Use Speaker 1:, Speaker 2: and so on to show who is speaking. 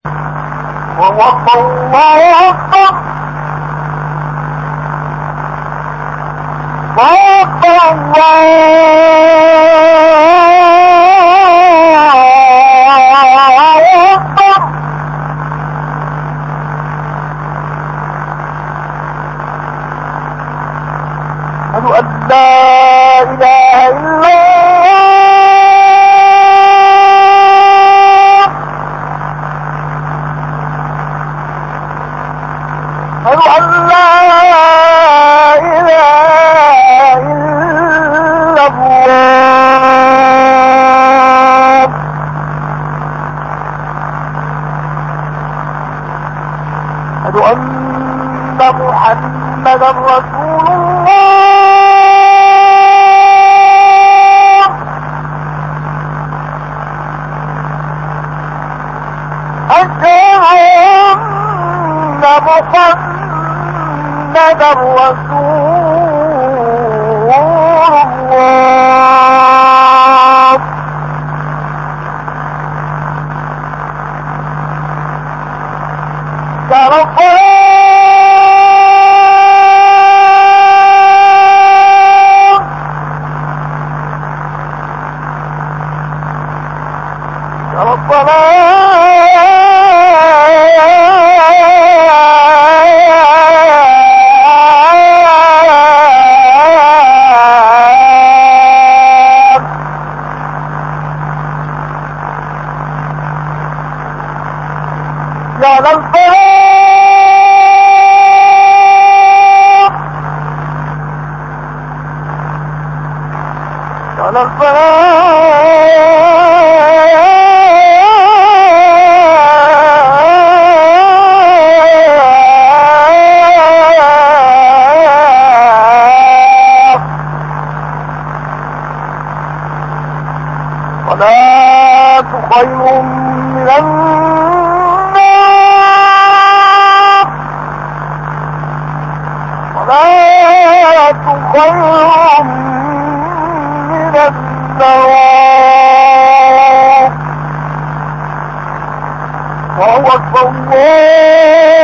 Speaker 1: ووقى الله أكبر. ووقى الله أكبر. أشهد أن لا إله إلا أشهد أن لا إله إلا الله. أشهد أن محمدا رسول الله. أشهد أن محمدا رسول الله. على الفلاح على الفلاح. صلاة خير من صلاة خير من النوم. وهو أكبر الله